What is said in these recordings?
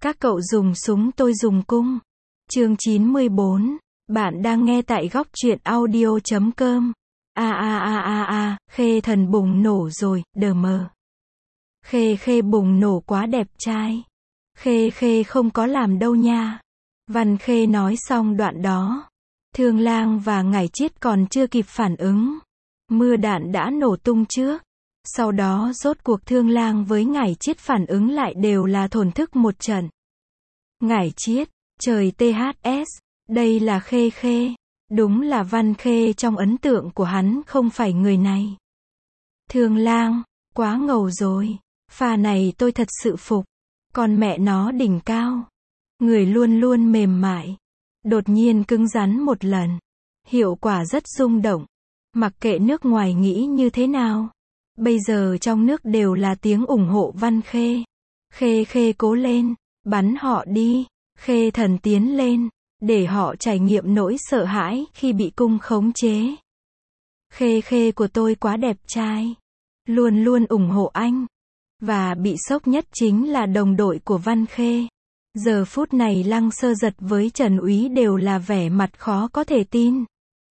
Các cậu dùng súng tôi dùng cung. Chương 94. Bạn đang nghe tại góc truyện audio.com. Khê thần bùng nổ rồi, đờ mờ. Khê bùng nổ quá đẹp trai. Khê không có làm đâu nha. Văn Khê nói xong đoạn đó. Thương Lang và Ngải Chiết còn chưa kịp phản ứng. Mưa đạn đã nổ tung trước. Sau đó rốt cuộc Thương Lang với Ngải Chiết phản ứng lại đều là thổn thức một trận. Ngải Chiết, trời THS, đây là Khê. Đúng là Văn Khê trong ấn tượng của hắn không phải người này. Thương Lang, quá ngầu rồi. Pha này tôi thật sự phục. Còn mẹ nó đỉnh cao. Người luôn luôn mềm mại. Đột nhiên cứng rắn một lần. Hiệu quả rất rung động. Mặc kệ nước ngoài nghĩ như thế nào. Bây giờ trong nước đều là tiếng ủng hộ Văn Khê. Khê cố lên. Bắn họ đi. Khê thần tiến lên. Để họ trải nghiệm nỗi sợ hãi khi bị cung khống chế. Khê của tôi quá đẹp trai. Luôn luôn ủng hộ anh. Và bị sốc nhất chính là đồng đội của Văn Khê. Giờ phút này Lăng Sơ Giật với Trần Úy đều là vẻ mặt khó có thể tin.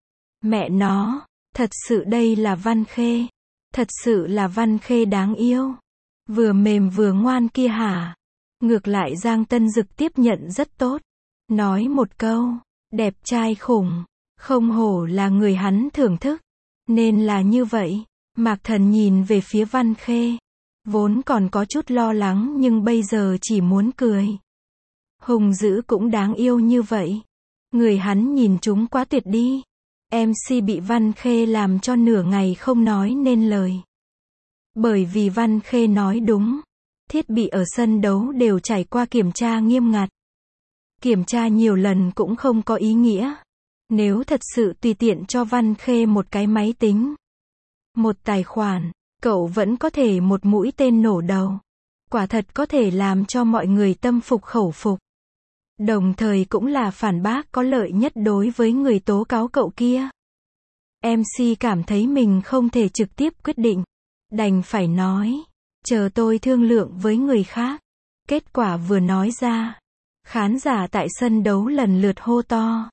Mẹ nó, thật sự đây là Văn Khê. Thật sự là Văn Khê đáng yêu. Vừa mềm vừa ngoan kia hả? Ngược lại Giang Tân Dực tiếp nhận rất tốt. Nói một câu, đẹp trai khủng. Không hổ là người hắn thưởng thức. Nên là như vậy. Mạc Thần nhìn về phía Văn Khê. Vốn còn có chút lo lắng nhưng bây giờ chỉ muốn cười. Hùng dữ cũng đáng yêu như vậy. Người hắn nhìn chúng quá tuyệt đi. MC bị Văn Khê làm cho nửa ngày không nói nên lời. Bởi vì Văn Khê nói đúng. Thiết bị ở sân đấu đều trải qua kiểm tra nghiêm ngặt. Kiểm tra nhiều lần cũng không có ý nghĩa. Nếu thật sự tùy tiện cho Văn Khê một cái máy tính, một tài khoản, cậu vẫn có thể một mũi tên nổ đầu. Quả thật có thể làm cho mọi người tâm phục khẩu phục. Đồng thời cũng là phản bác có lợi nhất đối với người tố cáo cậu kia. MC cảm thấy mình không thể trực tiếp quyết định. Đành phải nói, chờ tôi thương lượng với người khác. Kết quả vừa nói ra. Khán giả tại sân đấu lần lượt hô to.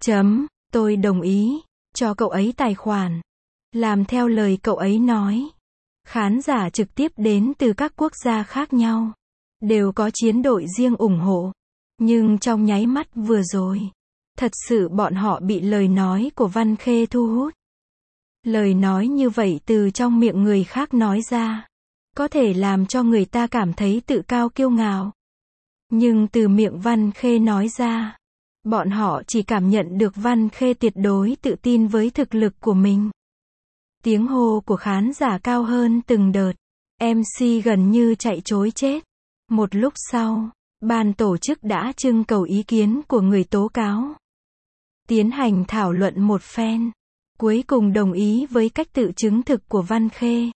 Tôi đồng ý, cho cậu ấy tài khoản. Làm theo lời cậu ấy nói. Khán giả trực tiếp đến từ các quốc gia khác nhau. Đều có chiến đội riêng ủng hộ. Nhưng trong nháy mắt vừa rồi. Thật sự bọn họ bị lời nói của Văn Khê thu hút. Lời nói như vậy từ trong miệng người khác nói ra. Có thể làm cho người ta cảm thấy tự cao kiêu ngạo. Nhưng từ miệng Văn Khê nói ra. Bọn họ chỉ cảm nhận được Văn Khê tuyệt đối tự tin với thực lực của mình. Tiếng hô của khán giả cao hơn từng đợt. MC gần như chạy trối chết. Một lúc sau, ban tổ chức đã trưng cầu ý kiến của người tố cáo. Tiến hành thảo luận một phen. Cuối cùng đồng ý với cách tự chứng thực của Văn Khê.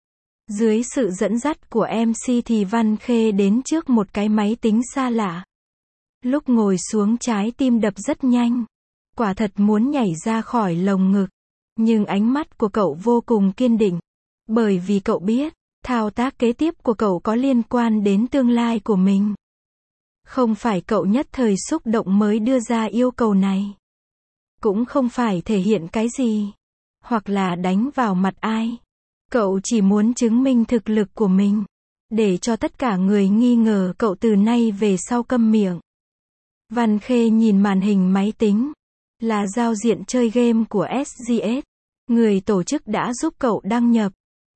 Dưới sự dẫn dắt của MC thì Văn Khê đến trước một cái máy tính xa lạ. Lúc ngồi xuống trái tim đập rất nhanh. Quả thật muốn nhảy ra khỏi lồng ngực. Nhưng ánh mắt của cậu vô cùng kiên định. Bởi vì cậu biết, thao tác kế tiếp của cậu có liên quan đến tương lai của mình. Không phải cậu nhất thời xúc động mới đưa ra yêu cầu này. Cũng không phải thể hiện cái gì. Hoặc là đánh vào mặt ai. Cậu chỉ muốn chứng minh thực lực của mình. Để cho tất cả người nghi ngờ cậu từ nay về sau câm miệng. Văn Khê nhìn màn hình máy tính. Là giao diện chơi game của SGS. Người tổ chức đã giúp cậu đăng nhập.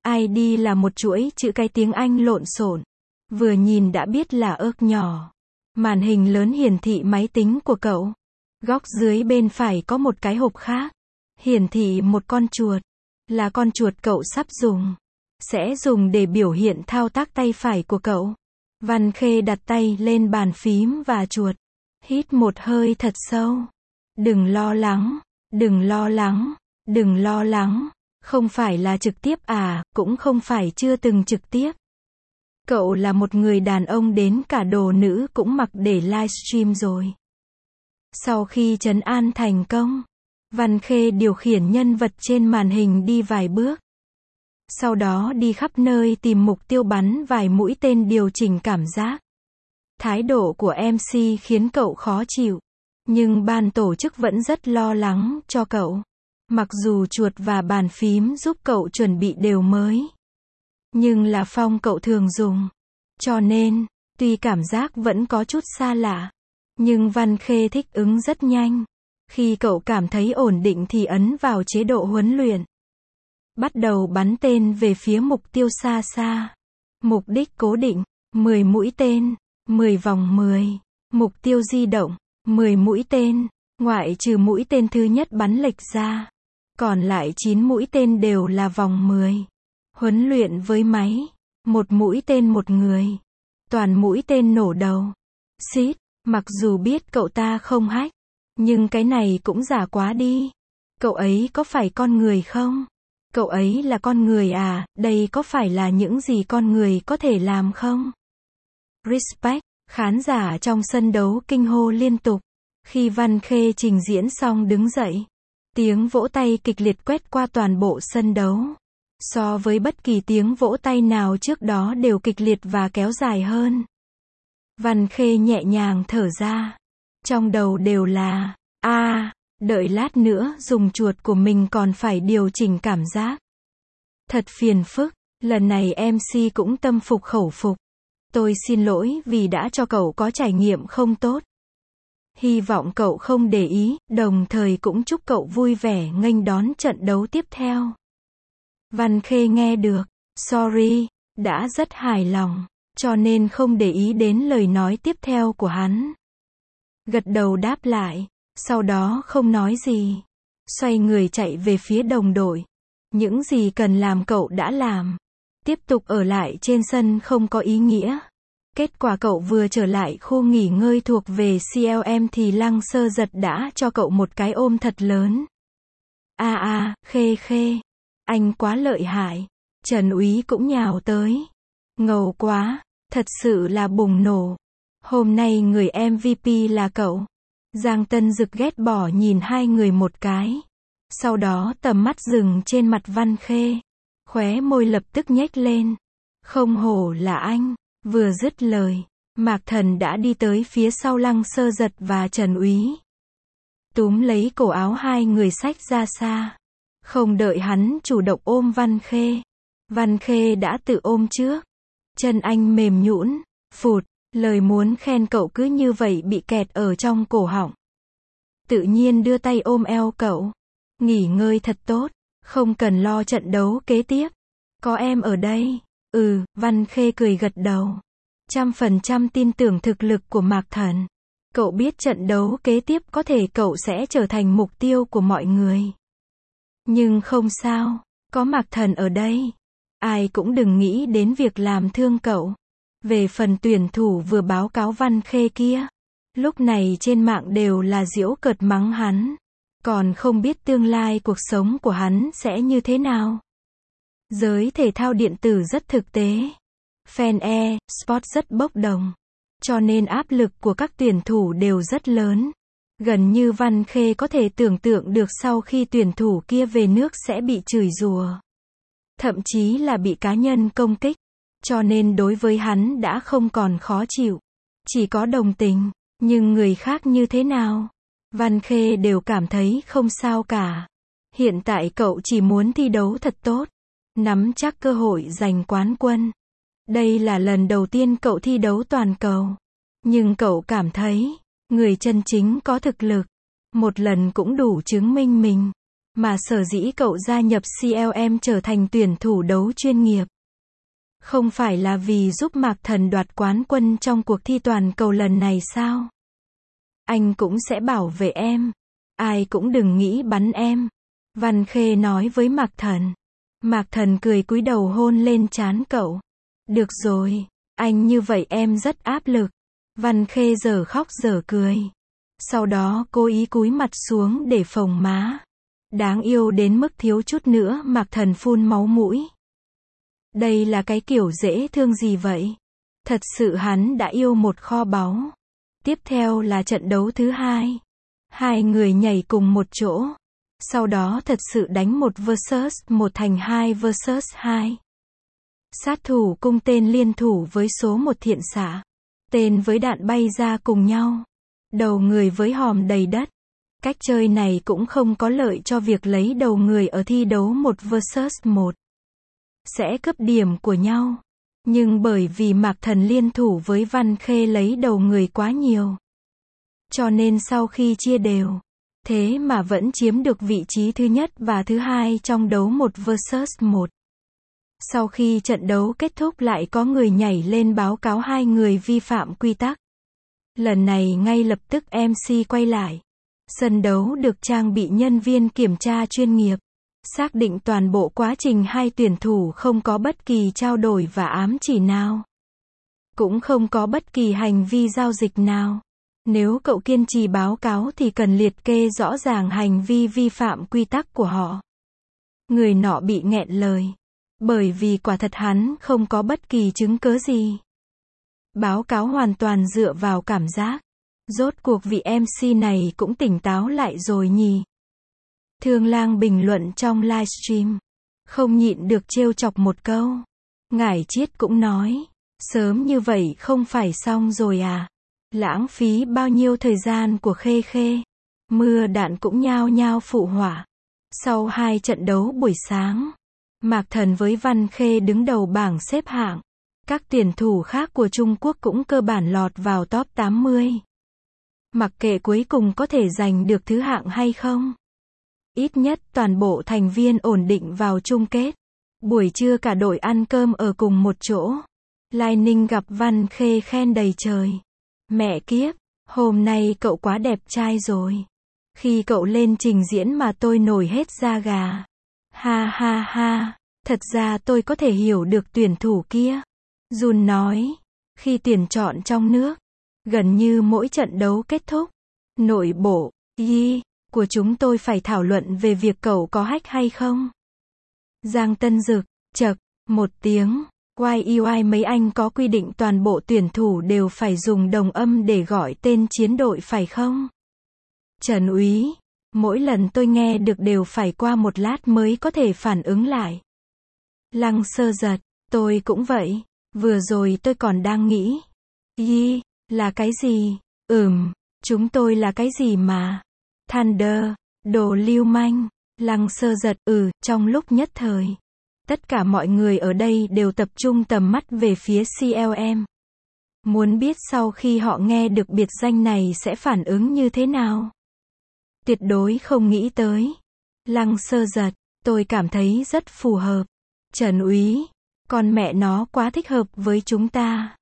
ID là một chuỗi chữ cái tiếng Anh lộn xộn. Vừa nhìn đã biết là ớt nhỏ. Màn hình lớn hiển thị máy tính của cậu. Góc dưới bên phải có một cái hộp khác. Hiển thị một con chuột. Là con chuột cậu sắp dùng. Sẽ dùng để biểu hiện thao tác tay phải của cậu. Văn Khê đặt tay lên bàn phím và chuột. Hít một hơi thật sâu. Đừng lo lắng. Đừng lo lắng. Đừng lo lắng. Không phải là trực tiếp à, cũng không phải chưa từng trực tiếp. Cậu là một người đàn ông đến cả đồ nữ cũng mặc để livestream rồi. Sau khi trấn an thành công, Văn Khê điều khiển nhân vật trên màn hình đi vài bước. Sau đó đi khắp nơi tìm mục tiêu bắn vài mũi tên điều chỉnh cảm giác. Thái độ của MC khiến cậu khó chịu. Nhưng ban tổ chức vẫn rất lo lắng cho cậu. Mặc dù chuột và bàn phím giúp cậu chuẩn bị đều mới. Nhưng là phông cậu thường dùng. Cho nên, tuy cảm giác vẫn có chút xa lạ. Nhưng Văn Khê thích ứng rất nhanh. Khi cậu cảm thấy ổn định thì ấn vào chế độ huấn luyện. Bắt đầu bắn tên về phía mục tiêu xa xa. Mục đích cố định, 10 mũi tên, 10 vòng 10. Mục tiêu di động, 10 mũi tên, ngoại trừ mũi tên thứ nhất bắn lệch ra. Còn lại 9 mũi tên đều là vòng 10. Huấn luyện với máy, một mũi tên một người. Toàn mũi tên nổ đầu. Xít, mặc dù biết cậu ta không hack, nhưng cái này cũng giả quá đi. Cậu ấy có phải con người không? Cậu ấy là con người à, đây có phải là những gì con người có thể làm không? Respect, khán giả trong sân đấu kinh hô liên tục. Khi Văn Khê trình diễn xong đứng dậy, tiếng vỗ tay kịch liệt quét qua toàn bộ sân đấu. So với bất kỳ tiếng vỗ tay nào trước đó đều kịch liệt và kéo dài hơn. Văn Khê nhẹ nhàng thở ra. Trong đầu đều là, đợi lát nữa dùng chuột của mình còn phải điều chỉnh cảm giác. Thật phiền phức, lần này MC cũng tâm phục khẩu phục. Tôi xin lỗi vì đã cho cậu có trải nghiệm không tốt. Hy vọng cậu không để ý, đồng thời cũng chúc cậu vui vẻ nghênh đón trận đấu tiếp theo. Văn Khê nghe được, sorry, đã rất hài lòng, cho nên không để ý đến lời nói tiếp theo của hắn. Gật đầu đáp lại, sau đó không nói gì. Xoay người chạy về phía đồng đội. Những gì cần làm cậu đã làm. Tiếp tục ở lại trên sân không có ý nghĩa. Kết quả cậu vừa trở lại khu nghỉ ngơi thuộc về CLM thì Lăng Sơ Giật đã cho cậu một cái ôm thật lớn. Khê Khê. Anh quá lợi hại. Trần Úy cũng nhào tới. Ngầu quá. Thật sự là bùng nổ. Hôm nay người MVP là cậu. Giang Tân Dực ghét bỏ nhìn hai người một cái. Sau đó tầm mắt dừng trên mặt Văn Khê. Khóe môi lập tức nhếch lên. Không hổ là anh. Vừa dứt lời, Mạc Thần đã đi tới phía sau Lăng Sơ Giật và Trần Úy. Túm lấy cổ áo hai người xách ra xa. Không đợi hắn chủ động ôm Văn Khê. Văn Khê đã tự ôm trước. Chân anh mềm nhũn, phụt, lời muốn khen cậu cứ như vậy bị kẹt ở trong cổ họng. Tự nhiên đưa tay ôm eo cậu. Nghỉ ngơi thật tốt, không cần lo trận đấu kế tiếp. Có em ở đây. Văn Khê cười gật đầu. 100% tin tưởng thực lực của Mạc Thần. Cậu biết trận đấu kế tiếp có thể cậu sẽ trở thành mục tiêu của mọi người. Nhưng không sao, có Mạc Thần ở đây. Ai cũng đừng nghĩ đến việc làm thương cậu. Về phần tuyển thủ vừa báo cáo Văn Khê kia, lúc này trên mạng đều là giễu cợt mắng hắn. Còn không biết tương lai cuộc sống của hắn sẽ như thế nào. Giới thể thao điện tử rất thực tế. Fan e-sport rất bốc đồng. Cho nên áp lực của các tuyển thủ đều rất lớn. Gần như Văn Khê có thể tưởng tượng được sau khi tuyển thủ kia về nước sẽ bị chửi rủa. Thậm chí là bị cá nhân công kích. Cho nên đối với hắn đã không còn khó chịu. Chỉ có đồng tình. Nhưng người khác như thế nào? Văn Khê đều cảm thấy không sao cả. Hiện tại cậu chỉ muốn thi đấu thật tốt. Nắm chắc cơ hội giành quán quân. Đây là lần đầu tiên cậu thi đấu toàn cầu. Nhưng cậu cảm thấy, người chân chính có thực lực. Một lần cũng đủ chứng minh mình. Mà sở dĩ cậu gia nhập CLM trở thành tuyển thủ đấu chuyên nghiệp. Không phải là vì giúp Mạc Thần đoạt quán quân trong cuộc thi toàn cầu lần này sao? Anh cũng sẽ bảo vệ em. Ai cũng đừng nghĩ bắn em. Văn Khê nói với Mạc Thần. Mạc Thần cười cúi đầu hôn lên trán cậu. Được rồi, anh như vậy em rất áp lực. Văn Khê giờ khóc giờ cười. Sau đó cố ý cúi mặt xuống để phồng má. Đáng yêu đến mức thiếu chút nữa Mạc Thần phun máu mũi. Đây là cái kiểu dễ thương gì vậy? Thật sự hắn đã yêu một kho báu. Tiếp theo là trận đấu thứ hai. Hai người nhảy cùng một chỗ. Sau đó thật sự đánh 1 vs 1 thành 2 vs 2. Sát thủ cung tên liên thủ với số 1 thiện xạ. Tên với đạn bay ra cùng nhau. Đầu người với hòm đầy đất. Cách chơi này cũng không có lợi cho việc lấy đầu người ở thi đấu 1 vs 1. Sẽ cướp điểm của nhau. Nhưng bởi vì Mạc Thần liên thủ với Văn Khê lấy đầu người quá nhiều. Cho nên sau khi chia đều, thế mà vẫn chiếm được vị trí thứ nhất và thứ hai trong đấu 1 vs 1. Sau khi trận đấu kết thúc lại có người nhảy lên báo cáo hai người vi phạm quy tắc. Lần này ngay lập tức MC quay lại. Sân đấu được trang bị nhân viên kiểm tra chuyên nghiệp. Xác định toàn bộ quá trình hai tuyển thủ không có bất kỳ trao đổi và ám chỉ nào. Cũng không có bất kỳ hành vi giao dịch nào. Nếu cậu kiên trì báo cáo thì cần liệt kê rõ ràng hành vi vi phạm quy tắc của họ. Người nọ bị nghẹn lời. Bởi vì quả thật hắn không có bất kỳ chứng cớ gì. Báo cáo hoàn toàn dựa vào cảm giác. Rốt cuộc vị MC này cũng tỉnh táo lại rồi nhỉ. Thương Lang bình luận trong livestream. Không nhịn được trêu chọc một câu. Ngải Chiết cũng nói. Sớm như vậy không phải xong rồi à? Lãng phí bao nhiêu thời gian của Khê Khê. Mưa đạn cũng nhao nhao phụ họa. Sau 2 trận đấu buổi sáng, Mạc Thần với Văn Khê đứng đầu bảng xếp hạng. Các tuyển thủ khác của Trung Quốc cũng cơ bản lọt vào top 80. Mặc kệ cuối cùng có thể giành được thứ hạng hay không. Ít nhất toàn bộ thành viên ổn định vào chung kết. Buổi trưa cả đội ăn cơm ở cùng một chỗ. Lai Ninh gặp Văn Khê khen đầy trời. Mẹ kiếp, hôm nay cậu quá đẹp trai rồi. Khi cậu lên trình diễn mà tôi nổi hết da gà. Ha ha ha, thật ra tôi có thể hiểu được tuyển thủ kia. Jun nói, khi tuyển chọn trong nước, gần như mỗi trận đấu kết thúc, nội bộ, của chúng tôi phải thảo luận về việc cậu có hack hay không. Giang Tân Dực, chậc, một tiếng. YEY mấy anh có quy định toàn bộ tuyển thủ đều phải dùng đồng âm để gọi tên chiến đội phải không? Trần úy, mỗi lần tôi nghe được đều phải qua một lát mới có thể phản ứng lại. Lăng Sơ Giật, tôi cũng vậy. Vừa rồi tôi còn đang nghĩ. Là cái gì? Chúng tôi là cái gì mà? Thunder, đồ lưu manh. Lăng Sơ Giật, trong lúc nhất thời. Tất cả mọi người ở đây đều tập trung tầm mắt về phía CLM. Muốn biết sau khi họ nghe được biệt danh này sẽ phản ứng như thế nào? Tuyệt đối không nghĩ tới. Lăng Sơ Giật, tôi cảm thấy rất phù hợp. Trần úy, con mẹ nó quá thích hợp với chúng ta.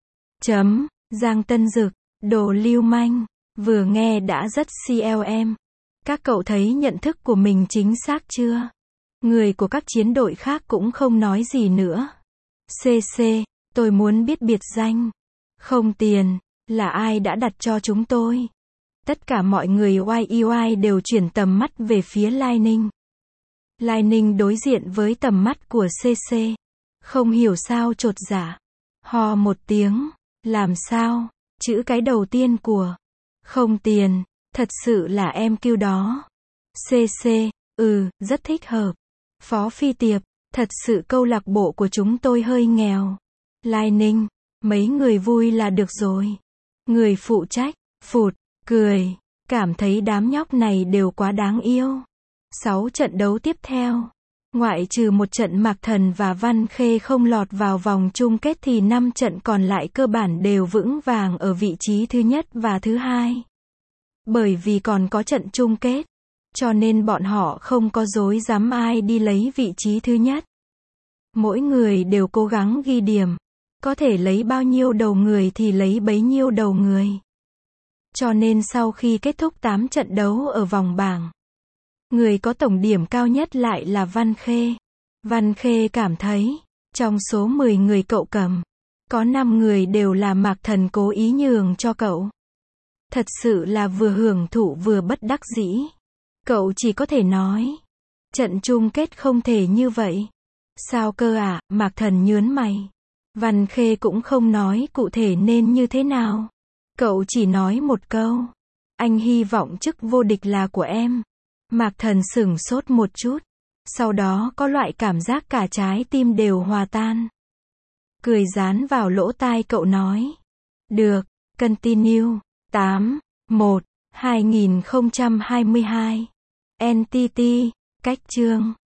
Giang Tân Dực, đồ lưu manh, vừa nghe đã rất CLM. Các cậu thấy nhận thức của mình chính xác chưa? Người của các chiến đội khác cũng không nói gì nữa. CC, tôi muốn biết biệt danh. Không tiền, là ai đã đặt cho chúng tôi? Tất cả mọi người YEY đều chuyển tầm mắt về phía Lai Ninh. Lai Ninh đối diện với tầm mắt của CC. Không hiểu sao chột dạ. Hò một tiếng. Làm sao? Chữ cái đầu tiên của không tiền, thật sự là em kêu đó. CC, rất thích hợp. Phó Phi Tiệp, thật sự câu lạc bộ của chúng tôi hơi nghèo. Lai Ninh, mấy người vui là được rồi. Người phụ trách, phụt, cười, cảm thấy đám nhóc này đều quá đáng yêu. 6 trận đấu tiếp theo, ngoại trừ một trận Mạc Thần và Văn Khê không lọt vào vòng chung kết thì 5 trận còn lại cơ bản đều vững vàng ở vị trí thứ nhất và thứ hai. Bởi vì còn có trận chung kết, cho nên bọn họ không có dối dám ai đi lấy vị trí thứ nhất. Mỗi người đều cố gắng ghi điểm. Có thể lấy bao nhiêu đầu người thì lấy bấy nhiêu đầu người. Cho nên sau khi kết thúc 8 trận đấu ở vòng bảng, người có tổng điểm cao nhất lại là Văn Khê. Văn Khê cảm thấy, trong số 10 người cậu cầm, có 5 người đều là Mạc Thần cố ý nhường cho cậu. Thật sự là vừa hưởng thụ vừa bất đắc dĩ. Cậu chỉ có thể nói, trận chung kết không thể như vậy. Sao cơ à? Mạc Thần nhớn mày. Văn Khê cũng không nói cụ thể nên như thế nào. Cậu chỉ nói một câu, anh hy vọng chức vô địch là của em. Mạc Thần sửng sốt một chút, sau đó có loại cảm giác cả trái tim đều hòa tan. Cười dán vào lỗ tai cậu nói, được, Continue. 8. 1. 2022. NTT. Cách chương.